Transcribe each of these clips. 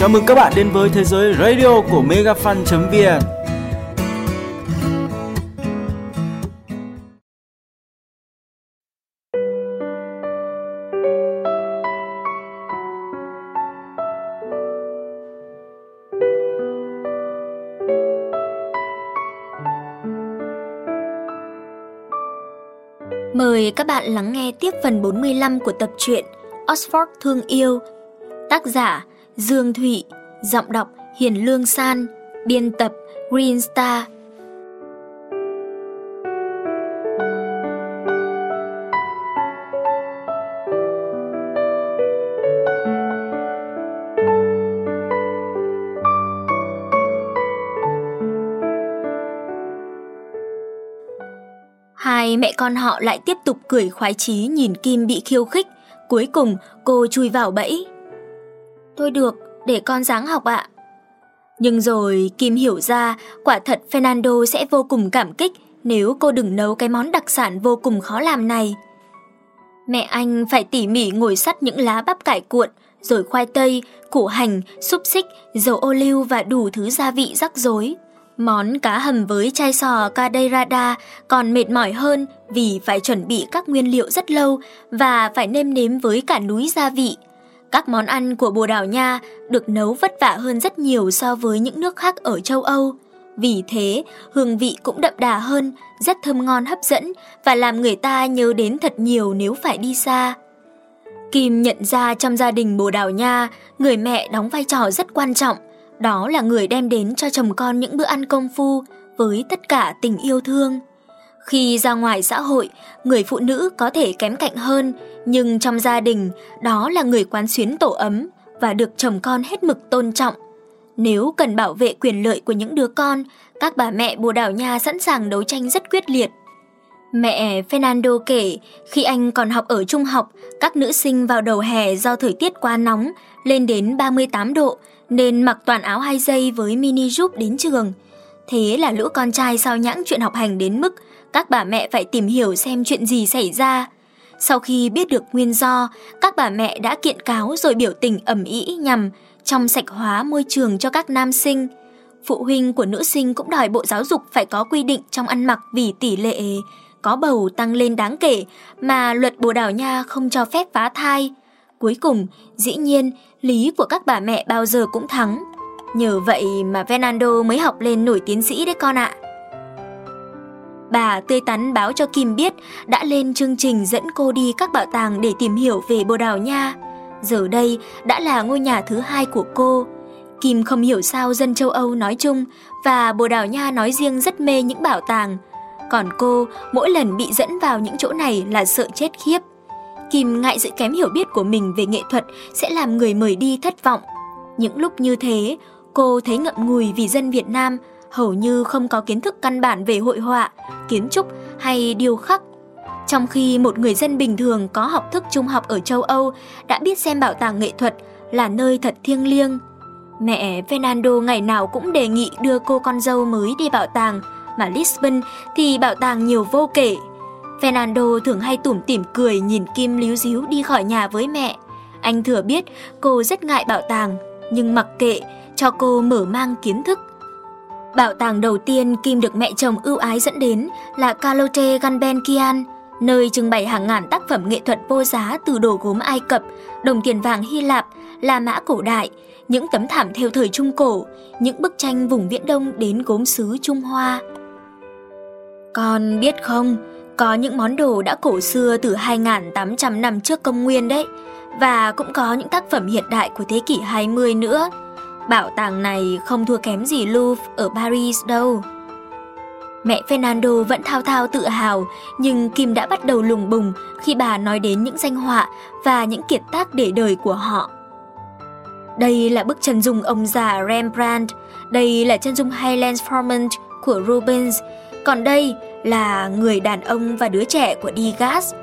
Chào mừng các bạn đến với thế giới radio của megafan.vn. Mời các bạn lắng nghe tiếp phần 45 của tập truyện Oxford Thương Yêu. Tác giả Dương Thụy, giọng đọc Hiền Lương San, biên tập Green Star. Hai mẹ con họ lại tiếp tục cười khoái chí nhìn Kim bị khiêu khích. Cuối cùng cô chui vào bẫy. Thôi được, để con ráng học ạ. Nhưng rồi Kim hiểu ra quả thật Fernando sẽ vô cùng cảm kích nếu cô đừng nấu cái món đặc sản vô cùng khó làm này. Mẹ anh phải tỉ mỉ ngồi xắt những lá bắp cải cuộn, rồi khoai tây, củ hành, xúc xích, dầu ô liu và đủ thứ gia vị rắc rối. Món cá hầm với chai sò cadeirada còn mệt mỏi hơn vì phải chuẩn bị các nguyên liệu rất lâu và phải nêm nếm với cả núi gia vị. Các món ăn của Bồ Đào Nha được nấu vất vả hơn rất nhiều so với những nước khác ở châu Âu. Vì thế, hương vị cũng đậm đà hơn, rất thơm ngon hấp dẫn và làm người ta nhớ đến thật nhiều nếu phải đi xa. Kim nhận ra trong gia đình Bồ Đào Nha, người mẹ đóng vai trò rất quan trọng. Đó là người đem đến cho chồng con những bữa ăn công phu với tất cả tình yêu thương. Khi ra ngoài xã hội, người phụ nữ có thể kém cạnh hơn, nhưng trong gia đình, đó là người quán xuyến tổ ấm và được chồng con hết mực tôn trọng. Nếu cần bảo vệ quyền lợi của những đứa con, các bà mẹ Bồ Đào Nha sẵn sàng đấu tranh rất quyết liệt. Mẹ Fernando kể, khi anh còn học ở trung học, các nữ sinh vào đầu hè do thời tiết quá nóng, lên đến 38 độ, nên mặc toàn áo 2 giây với mini jupe đến trường. Thế là lũ con trai sao nhãng chuyện học hành đến mức các bà mẹ phải tìm hiểu xem chuyện gì xảy ra. Sau khi biết được nguyên do, các bà mẹ đã kiện cáo rồi biểu tình ầm ĩ nhằm trong sạch hóa môi trường cho các nam sinh. Phụ huynh của nữ sinh cũng đòi Bộ Giáo dục phải có quy định trong ăn mặc vì tỷ lệ có bầu tăng lên đáng kể mà luật Bồ Đào Nha không cho phép phá thai. Cuối cùng, dĩ nhiên, lý của các bà mẹ bao giờ cũng thắng. Nhờ vậy mà Fernando mới học lên nổi tiến sĩ đấy con ạ. Bà tươi tắn báo cho Kim biết đã lên chương trình dẫn cô đi các bảo tàng để tìm hiểu về Bồ Đào Nha. Giờ đây đã là ngôi nhà thứ 2 của cô. Kim không hiểu sao dân châu Âu nói chung và Bồ Đào Nha nói riêng rất mê những bảo tàng. Còn cô mỗi lần bị dẫn vào những chỗ này là sợ chết khiếp. Kim ngại sự kém hiểu biết của mình về nghệ thuật sẽ làm người mời đi thất vọng. Những lúc như thế, cô thấy ngậm ngùi vì dân Việt Nam hầu như không có kiến thức căn bản về hội họa, kiến trúc hay điêu khắc. Trong khi một người dân bình thường có học thức trung học ở châu Âu đã biết xem bảo tàng nghệ thuật là nơi thật thiêng liêng. Mẹ Fernando ngày nào cũng đề nghị đưa cô con dâu mới đi bảo tàng, mà Lisbon thì bảo tàng nhiều vô kể. Fernando thường hay tủm tỉm cười nhìn Kim líu ríu đi khỏi nhà với mẹ. Anh thừa biết cô rất ngại bảo tàng, nhưng mặc kệ, cho cô mở mang kiến thức. Bảo tàng đầu tiên Kim được mẹ chồng ưu ái dẫn đến là Calote Gulbenkian, nơi trưng bày hàng ngàn tác phẩm nghệ thuật vô giá từ đồ gốm Ai Cập, đồng tiền vàng Hy Lạp, La Mã cổ đại, những tấm thảm thêu thời Trung Cổ, những bức tranh vùng Viễn Đông đến gốm sứ Trung Hoa. Con biết không, có những món đồ đã cổ xưa từ 2.800 năm trước công nguyên đấy, và cũng có những tác phẩm hiện đại của thế kỷ 20 nữa. Bảo tàng này không thua kém gì Louvre ở Paris đâu. Mẹ Fernando vẫn thao thao tự hào, nhưng Kim đã bắt đầu lùng bùng khi bà nói đến những danh họa và những kiệt tác để đời của họ. Đây là bức chân dung ông già Rembrandt, đây là chân dung Highlands Front của Rubens, còn đây là người đàn ông và đứa trẻ của Degas.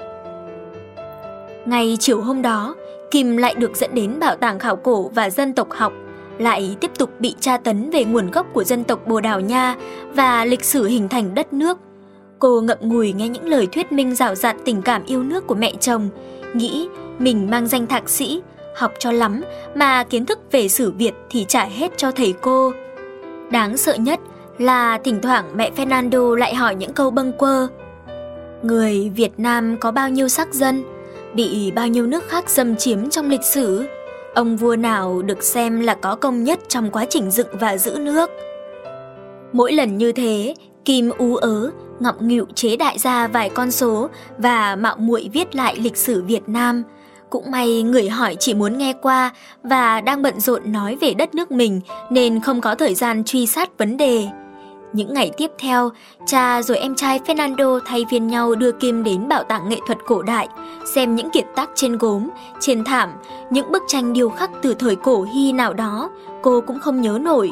Ngay chiều hôm đó, Kim lại được dẫn đến Bảo tàng Khảo cổ và Dân tộc học, lại tiếp tục bị tra tấn về nguồn gốc của dân tộc Bồ Đào Nha và lịch sử hình thành đất nước. Cô ngậm ngùi nghe những lời thuyết minh rào rạt tình cảm yêu nước của mẹ chồng, nghĩ mình mang danh thạc sĩ, học cho lắm mà kiến thức về sử Việt thì trả hết cho thầy cô. Đáng sợ nhất là thỉnh thoảng mẹ Fernando lại hỏi những câu bâng quơ. Người Việt Nam có bao nhiêu sắc dân, bị bao nhiêu nước khác xâm chiếm trong lịch sử, ông vua nào được xem là có công nhất trong quá trình dựng và giữ nước. Mỗi lần như thế, Kim ú ớ, ngọng nghịu chế đại ra vài con số và mạo muội viết lại lịch sử Việt Nam. Cũng may người hỏi chỉ muốn nghe qua và đang bận rộn nói về đất nước mình nên không có thời gian truy sát vấn đề. Những ngày tiếp theo, cha rồi em trai Fernando thay phiên nhau đưa Kim đến bảo tàng nghệ thuật cổ đại, xem những kiệt tác trên gốm, trên thảm, những bức tranh điêu khắc từ thời cổ Hy nào đó, cô cũng không nhớ nổi.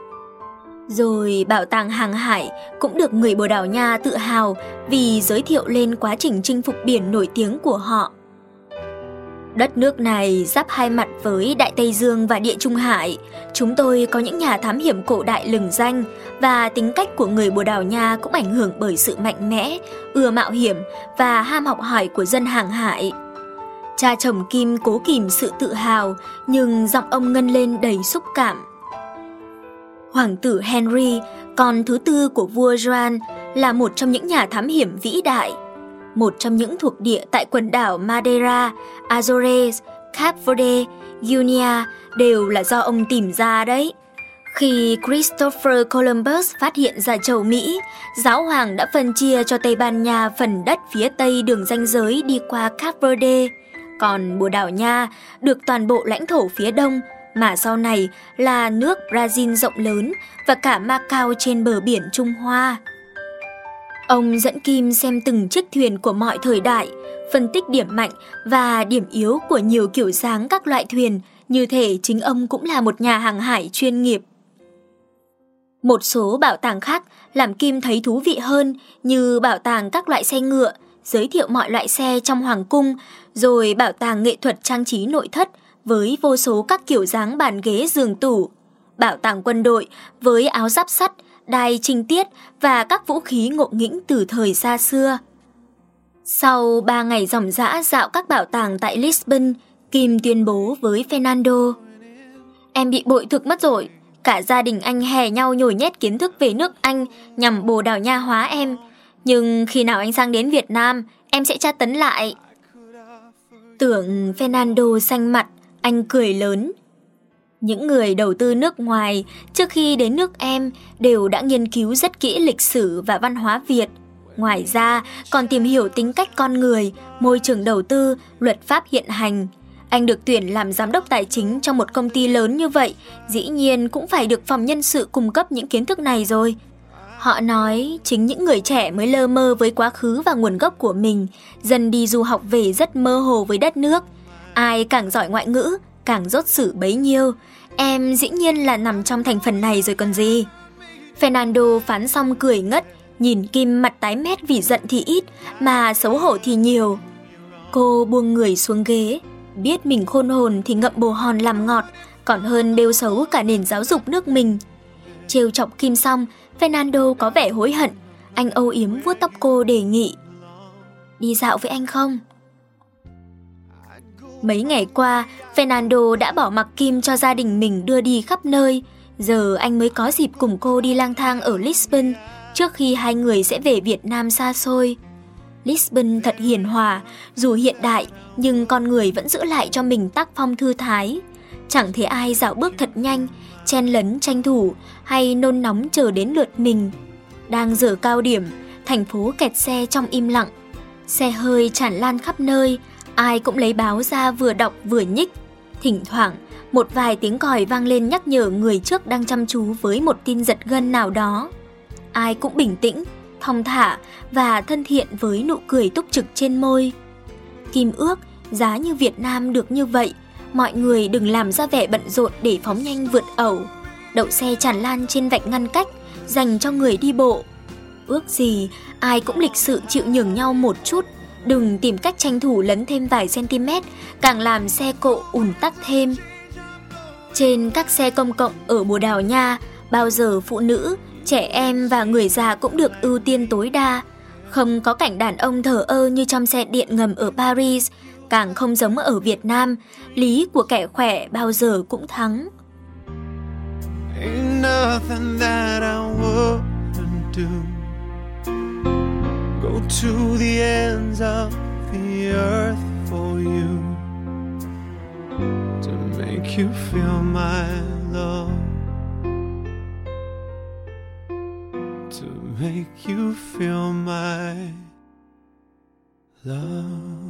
Rồi bảo tàng hàng hải cũng được người Bồ Đào Nha tự hào vì giới thiệu lên quá trình chinh phục biển nổi tiếng của họ. Đất nước này giáp hai mặt với Đại Tây Dương và Địa Trung Hải. Chúng tôi có những nhà thám hiểm cổ đại lừng danh và tính cách của người Bồ Đào Nha cũng ảnh hưởng bởi sự mạnh mẽ, ưa mạo hiểm và ham học hỏi của dân hàng hải. Cha chồng Kim cố kìm sự tự hào nhưng giọng ông ngân lên đầy xúc cảm. Hoàng tử Henry, con thứ tư của vua Juan, là một trong những nhà thám hiểm vĩ đại. Một trong những thuộc địa tại quần đảo Madeira, Azores, Cape Verde, Guinea đều là do ông tìm ra đấy. Khi Christopher Columbus phát hiện ra châu Mỹ, giáo hoàng đã phân chia cho Tây Ban Nha phần đất phía tây đường ranh giới đi qua Cape Verde, còn Bồ Đào Nha được toàn bộ lãnh thổ phía đông, mà sau này là nước Brazil rộng lớn và cả Macau trên bờ biển Trung Hoa. Ông dẫn Kim xem từng chiếc thuyền của mọi thời đại, phân tích điểm mạnh và điểm yếu của nhiều kiểu dáng các loại thuyền, như thể chính ông cũng là một nhà hàng hải chuyên nghiệp. Một số bảo tàng khác làm Kim thấy thú vị hơn, như bảo tàng các loại xe ngựa, giới thiệu mọi loại xe trong hoàng cung, rồi bảo tàng nghệ thuật trang trí nội thất với vô số các kiểu dáng bàn ghế giường tủ, bảo tàng quân đội với áo giáp sắt, đài trinh tiết và các vũ khí ngộ nghĩnh từ thời xa xưa. Sau 3 ngày ròng rã dạo các bảo tàng tại Lisbon, Kim tuyên bố với Fernando: Em bị bội thực mất rồi. Cả gia đình anh hè nhau nhồi nhét kiến thức về nước Anh nhằm Bồ Đào Nha hóa em. Nhưng khi nào anh sang đến Việt Nam, em sẽ tra tấn lại. Tưởng Fernando xanh mặt, anh cười lớn. Những người đầu tư nước ngoài trước khi đến nước em đều đã nghiên cứu rất kỹ lịch sử và văn hóa Việt. Ngoài ra còn tìm hiểu tính cách con người, môi trường đầu tư, luật pháp hiện hành. Anh được tuyển làm giám đốc tài chính trong một công ty lớn như vậy, dĩ nhiên cũng phải được phòng nhân sự cung cấp những kiến thức này rồi. Họ nói chính những người trẻ mới lơ mơ với quá khứ và nguồn gốc của mình, dần đi du học về rất mơ hồ với đất nước. Ai càng giỏi ngoại ngữ, càng dốt sử bấy nhiêu. Em dĩ nhiên là nằm trong thành phần này rồi còn gì. Fernando phán xong cười ngất, nhìn Kim mặt tái mét vì giận thì ít, mà xấu hổ thì nhiều. Cô buông người xuống ghế, biết mình khôn hồn thì ngậm bồ hòn làm ngọt, còn hơn bêu xấu cả nền giáo dục nước mình. Trêu chọc Kim xong, Fernando có vẻ hối hận. Anh âu yếm vuốt tóc cô đề nghị: Đi dạo với anh không? Mấy ngày qua, Fernando đã bỏ mặc Kim cho gia đình mình đưa đi khắp nơi. Giờ anh mới có dịp cùng cô đi lang thang ở Lisbon, trước khi hai người sẽ về Việt Nam xa xôi. Lisbon thật hiền hòa, dù hiện đại nhưng con người vẫn giữ lại cho mình tác phong thư thái. Chẳng thấy ai dạo bước thật nhanh, chen lấn tranh thủ hay nôn nóng chờ đến lượt mình. Đang giờ cao điểm, thành phố kẹt xe trong im lặng. Xe hơi tràn lan khắp nơi, ai cũng lấy báo ra vừa đọc vừa nhích. Thỉnh thoảng, một vài tiếng còi vang lên nhắc nhở người trước đang chăm chú với một tin giật gân nào đó. Ai cũng bình tĩnh, thong thả và thân thiện với nụ cười túc trực trên môi. Kim ước, giá như Việt Nam được như vậy, mọi người đừng làm ra vẻ bận rộn để phóng nhanh vượt ẩu, đậu xe tràn lan trên vạch ngăn cách dành cho người đi bộ. Ước gì ai cũng lịch sự chịu nhường nhau một chút, đừng tìm cách tranh thủ lấn thêm vài cm, càng làm xe cộ ùn tắc thêm. Trên các xe công cộng ở Bồ Đào Nha, bao giờ phụ nữ, trẻ em và người già cũng được ưu tiên tối đa. Không có cảnh đàn ông thờ ơ như trong xe điện ngầm ở Paris, Càng không giống ở Việt Nam, lý của kẻ khỏe bao giờ cũng thắng. Ain't nothing that I wouldn't do. Go to the ends of the earth for you, to make you feel my love, to make you feel my love.